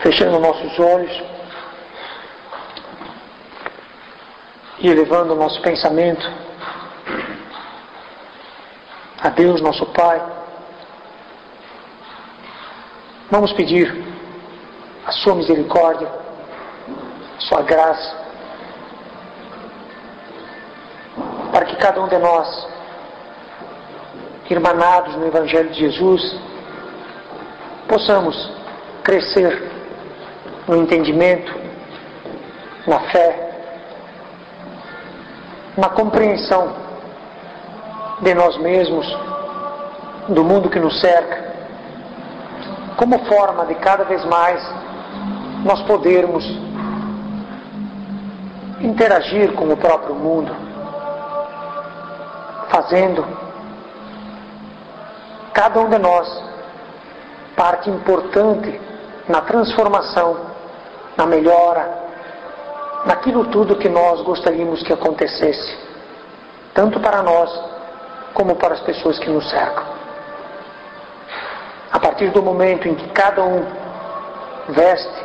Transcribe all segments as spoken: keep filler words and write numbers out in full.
fechando nossos olhos e elevando o nosso pensamento a Deus, nosso Pai, vamos pedir a sua misericórdia, a sua graça, para que cada um de nós, irmanados no Evangelho de Jesus, possamos crescer no entendimento, na fé, na compreensão de nós mesmos, do mundo que nos cerca, como forma de cada vez mais nós podermos interagir com o próprio mundo, fazendo cada um de nós parte importante na transformação, na melhora, naquilo tudo que nós gostaríamos que acontecesse, tanto para nós como para as pessoas que nos cercam. A partir do momento em que cada um veste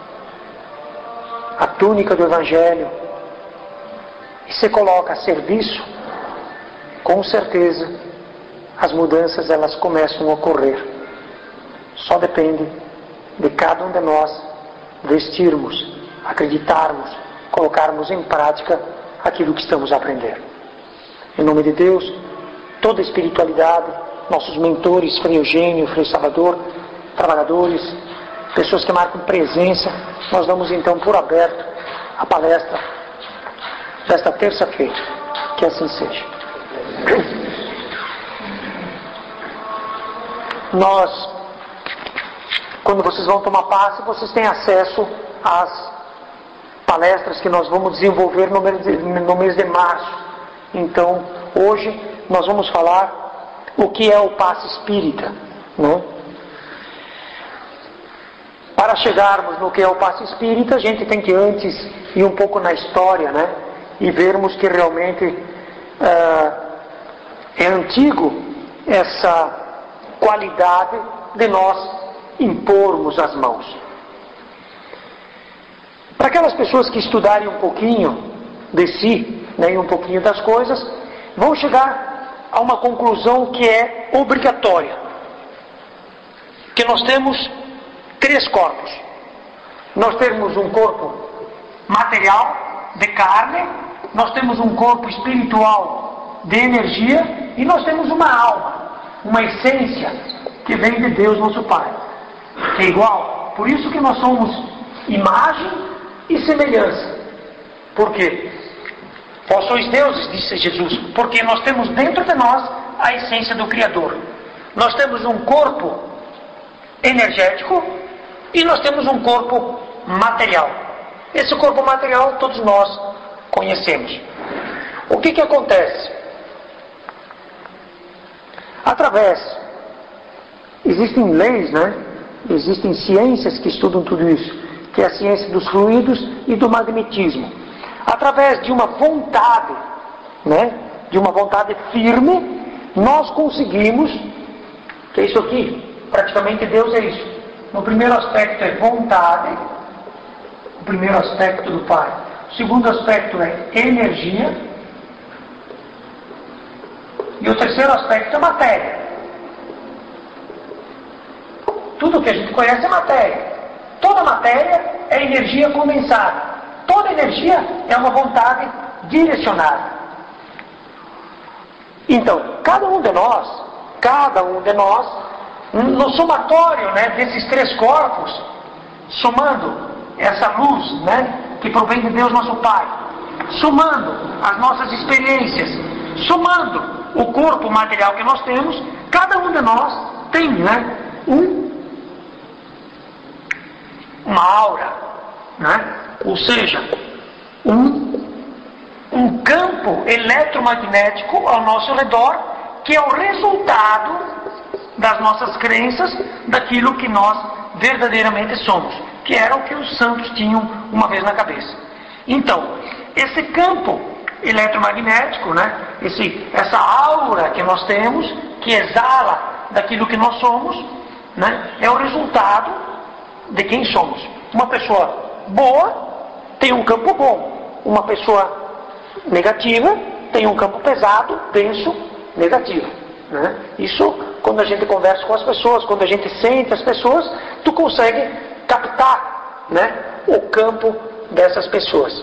a túnica do Evangelho e se coloca a serviço, com certeza as mudanças elas começam a ocorrer. Só depende de cada um de nós vestirmos, acreditarmos, colocarmos em prática aquilo que estamos a aprender. Em nome de Deus, toda a espiritualidade, nossos mentores, Frei Eugênio, Frei Salvador, trabalhadores, pessoas que marcam presença, nós damos então por aberto a palestra desta terça-feira. Que assim seja. Nós, quando vocês vão tomar passe, vocês têm acesso às palestras que nós vamos desenvolver no mês de, no mês de março. Então, hoje nós vamos falar o que é o passe espírita, né? Para chegarmos no que é o passe espírita, a gente tem que antes ir um pouco na história, né? E vermos que realmente uh, é antigo essa qualidade de nós impormos as mãos. Para aquelas pessoas que estudarem um pouquinho de si, né, e um pouquinho das coisas, vão chegar a uma conclusão que é obrigatória. Que nós temos três corpos. Nós temos um corpo material, de carne, nós temos um corpo espiritual, de energia, e nós temos uma alma, uma essência, que vem de Deus, nosso Pai, que é igual. Por isso que nós somos imagem e semelhança. Por quê? Vós sois deuses, disse Jesus, porque nós temos dentro de nós a essência do Criador. Nós temos um corpo energético e nós temos um corpo material. Esse corpo material todos nós conhecemos. O que que acontece? Através, existem leis, né? Existem ciências que estudam tudo isso, que é a ciência dos fluidos e do magnetismo. Através de uma vontade, né, de uma vontade firme, nós conseguimos, que é isso aqui, praticamente Deus é isso. No primeiro aspecto é vontade, o primeiro aspecto do Pai. O segundo aspecto é energia, e o terceiro aspecto é matéria. Tudo que a gente conhece é matéria. Toda matéria é energia condensada. Toda energia é uma vontade direcionada. Então, cada um de nós, cada um de nós, no somatório, né, desses três corpos, somando essa luz, né, que provém de Deus nosso Pai, somando as nossas experiências, somando o corpo material que nós temos, cada um de nós tem, né, um, uma aura, né? Ou seja, um, um campo eletromagnético ao nosso redor, que é o resultado das nossas crenças, daquilo que nós verdadeiramente somos, que era o que os santos tinham uma vez na cabeça. Então, esse campo eletromagnético, né, esse, essa aura que nós temos, que exala daquilo que nós somos, né, é o resultado de quem somos. Uma pessoa boa tem um campo bom. Uma pessoa negativa tem um campo pesado, denso, negativo. Né? Isso, quando a gente conversa com as pessoas, quando a gente sente as pessoas, tu consegue captar, né, o campo dessas pessoas.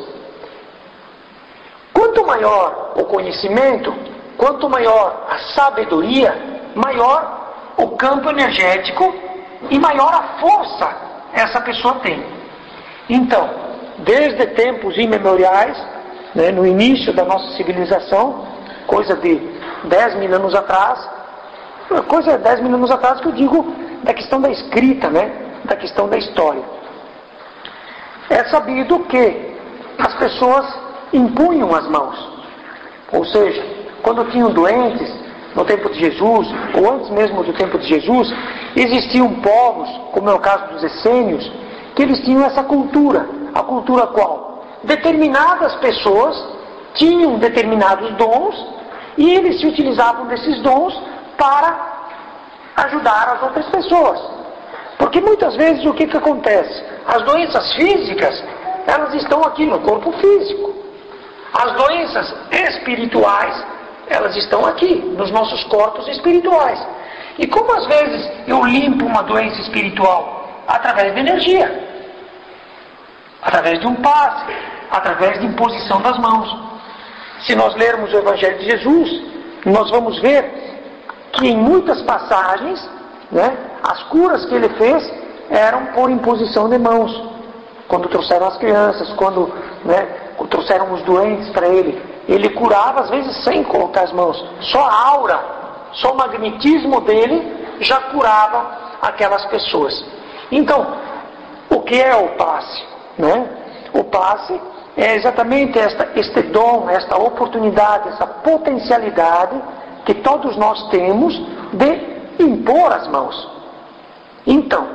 Quanto maior o conhecimento, quanto maior a sabedoria, maior o campo energético e maior a força essa pessoa tem. Então, desde tempos imemoriais, né, no início da nossa civilização, coisa de dez mil anos atrás, coisa de dez mil anos atrás que eu digo da questão da escrita, né, da questão da história. É sabido que as pessoas impunham as mãos. Ou seja, quando tinham doentes, no tempo de Jesus, ou antes mesmo do tempo de Jesus, existiam povos, como é o caso dos essênios, que eles tinham essa cultura. A cultura qual? Determinadas pessoas tinham determinados dons e eles se utilizavam desses dons para ajudar as outras pessoas. Porque muitas vezes o que, que acontece? As doenças físicas, elas estão aqui no corpo físico. As doenças espirituais, elas estão aqui, nos nossos corpos espirituais. E como às vezes eu limpo uma doença espiritual? Através de energia. Através de um passe, através de imposição das mãos. Se nós lermos o Evangelho de Jesus, nós vamos ver que em muitas passagens, né, as curas que ele fez eram por imposição de mãos. Quando trouxeram as crianças, quando, né, trouxeram os doentes para ele, ele curava às vezes sem colocar as mãos. Só a aura, só o magnetismo dele já curava aquelas pessoas. Então, o que é o passe? Né? O passe é exatamente esta, este dom, esta oportunidade, essa potencialidade que todos nós temos de impor as mãos. Então,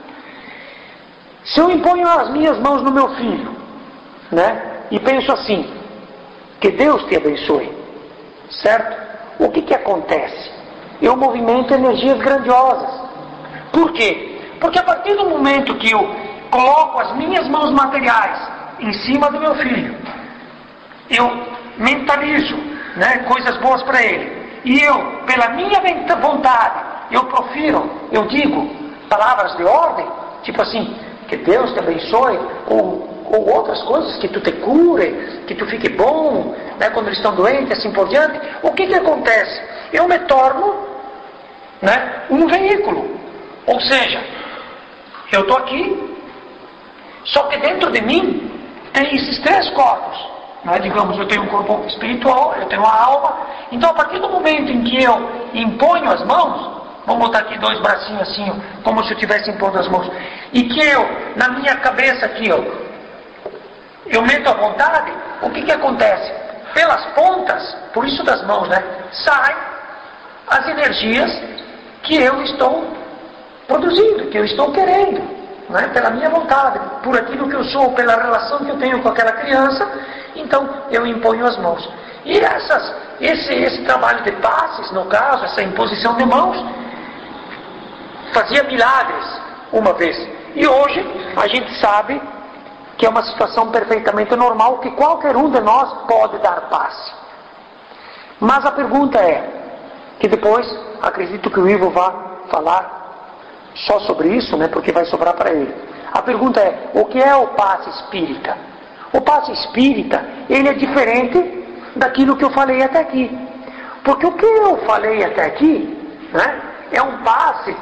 se eu imponho as minhas mãos no meu filho, né, e penso assim, que Deus te abençoe, certo? O que que acontece? Eu movimento energias grandiosas. Por quê? Porque a partir do momento que eu coloco as minhas mãos materiais em cima do meu filho, eu mentalizo, né, coisas boas para ele, e eu, pela minha vontade, eu profiro, eu digo palavras de ordem, tipo assim, que Deus te abençoe, ou, ou outras coisas, que tu te cure, que tu fique bom, né, quando eles estão doentes, assim por diante. O que que acontece? Eu me torno, né, um veículo. Ou seja, eu estou aqui, só que dentro de mim tem esses três corpos. Né? Digamos, eu tenho um corpo espiritual, eu tenho uma alma. Então, a partir do momento em que eu imponho as mãos, vamos botar aqui dois bracinhos assim, ó, como se eu estivesse impondo as mãos, e que eu, na minha cabeça aqui, ó, eu meto a vontade, o que que acontece? Pelas pontas, por isso das mãos, né, saem as energias que eu estou produzindo, que eu estou querendo, né, pela minha vontade, por aquilo que eu sou, pela relação que eu tenho com aquela criança. Então eu imponho as mãos. E essas, esse, esse trabalho de passes, no caso, essa imposição de mãos, fazia milagres uma vez. E hoje a gente sabe que é uma situação perfeitamente normal, que qualquer um de nós pode dar passe. Mas a pergunta é, que depois acredito que o Ivo vai falar só sobre isso, né, porque vai sobrar para ele. A pergunta é, o que é o passe espírita? O passe espírita, ele é diferente daquilo que eu falei até aqui. Porque o que eu falei até aqui, né, é um passe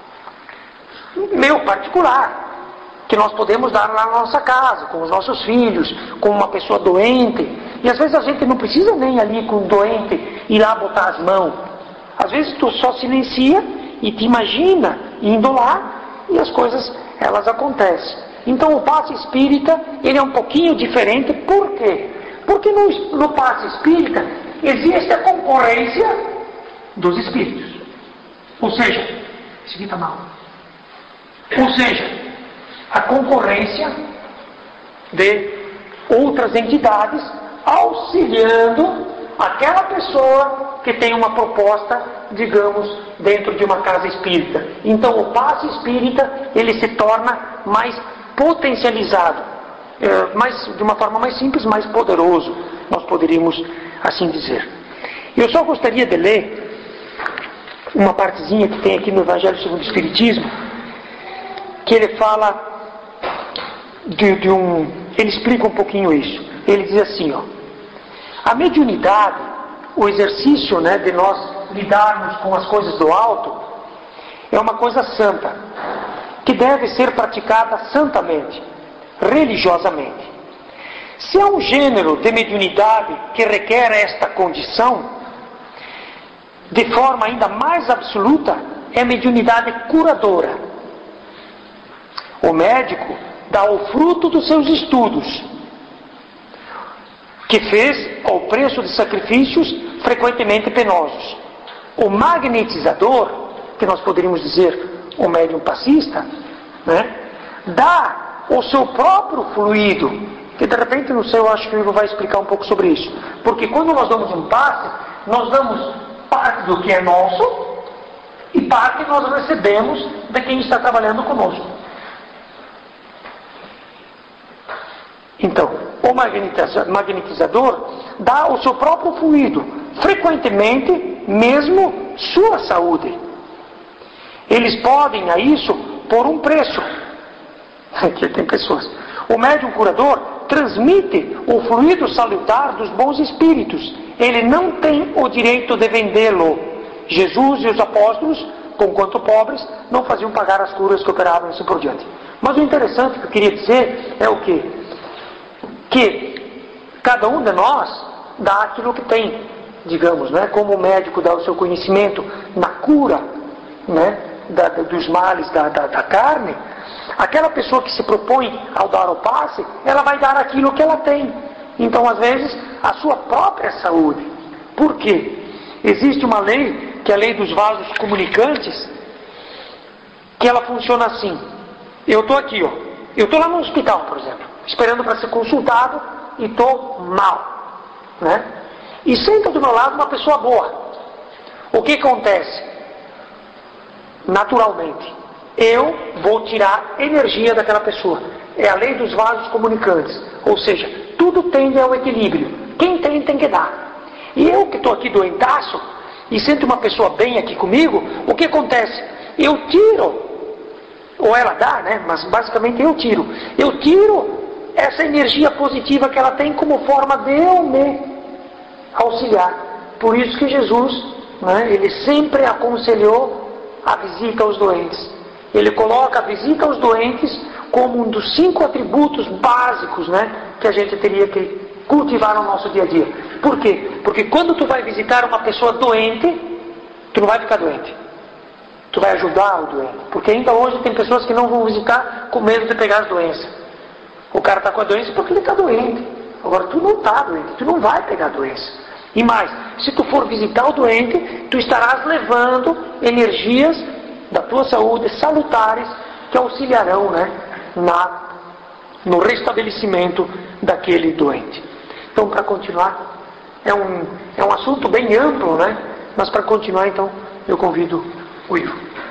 meu particular, que nós podemos dar lá na nossa casa, com os nossos filhos, com uma pessoa doente. E às vezes a gente não precisa nem ali com o doente ir lá botar as mãos. Às vezes tu só silencia e te imagina indo lá e as coisas, elas acontecem. Então o passe espírita, ele é um pouquinho diferente. Por quê? Porque no, no passe espírita existe a concorrência dos espíritos. Ou seja, esse aqui está mal. Ou seja, a concorrência de outras entidades auxiliando aquela pessoa que tem uma proposta, digamos, dentro de uma casa espírita. Então o passe espírita, ele se torna mais potencializado, é, mais, de uma forma mais simples, mais poderoso, nós poderíamos assim dizer. Eu só gostaria de ler uma partezinha que tem aqui no Evangelho segundo o Espiritismo, que ele fala de, de um... ele explica um pouquinho isso. Ele diz assim, ó, a mediunidade, o exercício, né, de nós lidarmos com as coisas do alto, é uma coisa santa, que deve ser praticada santamente, religiosamente. Se há um gênero de mediunidade que requer esta condição, de forma ainda mais absoluta, é a mediunidade curadora. O médico dá o fruto dos seus estudos, que fez ao preço de sacrifícios frequentemente penosos. O magnetizador, que nós poderíamos dizer o médium passista, né, dá o seu próprio fluido, que de repente, não sei, eu acho que o Ivo vai explicar um pouco sobre isso. Porque quando nós damos um passe, nós damos parte do que é nosso e parte nós recebemos de quem está trabalhando conosco. Então, o magnetizador dá o seu próprio fluido, frequentemente mesmo sua saúde. Eles podem a isso por um preço. Aqui tem pessoas. O médium curador transmite o fluido salutar dos bons espíritos. Ele não tem o direito de vendê-lo. Jesus e os apóstolos, conquanto pobres, não faziam pagar as curas que operavam e assim por diante. Mas o interessante que eu queria dizer é o quê? Que cada um de nós dá aquilo que tem, digamos, né? Como o médico dá o seu conhecimento na cura, né? da, dos males da, da, da carne, aquela pessoa que se propõe ao dar o passe, ela vai dar aquilo que ela tem. Então, às vezes, a sua própria saúde. Por quê? Existe uma lei, que é a lei dos vasos comunicantes, que ela funciona assim. Eu estou aqui, ó. Eu estou lá no hospital, por exemplo, esperando para ser consultado e estou mal, né? E senta do meu lado uma pessoa boa. O que acontece? Naturalmente, eu vou tirar energia daquela pessoa. É a lei dos vasos comunicantes. Ou seja, tudo tende ao equilíbrio. Quem tem, tem que dar. E eu que estou aqui doentaço e sinto uma pessoa bem aqui comigo, o que acontece? Eu tiro, ou ela dá, né? Mas basicamente eu tiro. Eu tiro essa energia positiva que ela tem como forma de eu me auxiliar. Por isso que Jesus, né, ele sempre aconselhou a visita aos doentes. Ele coloca a visita aos doentes como um dos cinco atributos básicos, né, que a gente teria que cultivar no nosso dia a dia. Por quê? Porque quando tu vai visitar uma pessoa doente, tu não vai ficar doente. Tu vai ajudar o doente. Porque ainda hoje tem pessoas que não vão visitar com medo de pegar as doenças. O cara está com a doença porque ele está doente. Agora tu não está doente, tu não vai pegar a doença. E mais, se tu for visitar o doente, tu estarás levando energias da tua saúde salutares que auxiliarão, né, na, no restabelecimento daquele doente. Então, para continuar, é um, é um assunto bem amplo, né? Mas para continuar, então, eu convido o Ivo.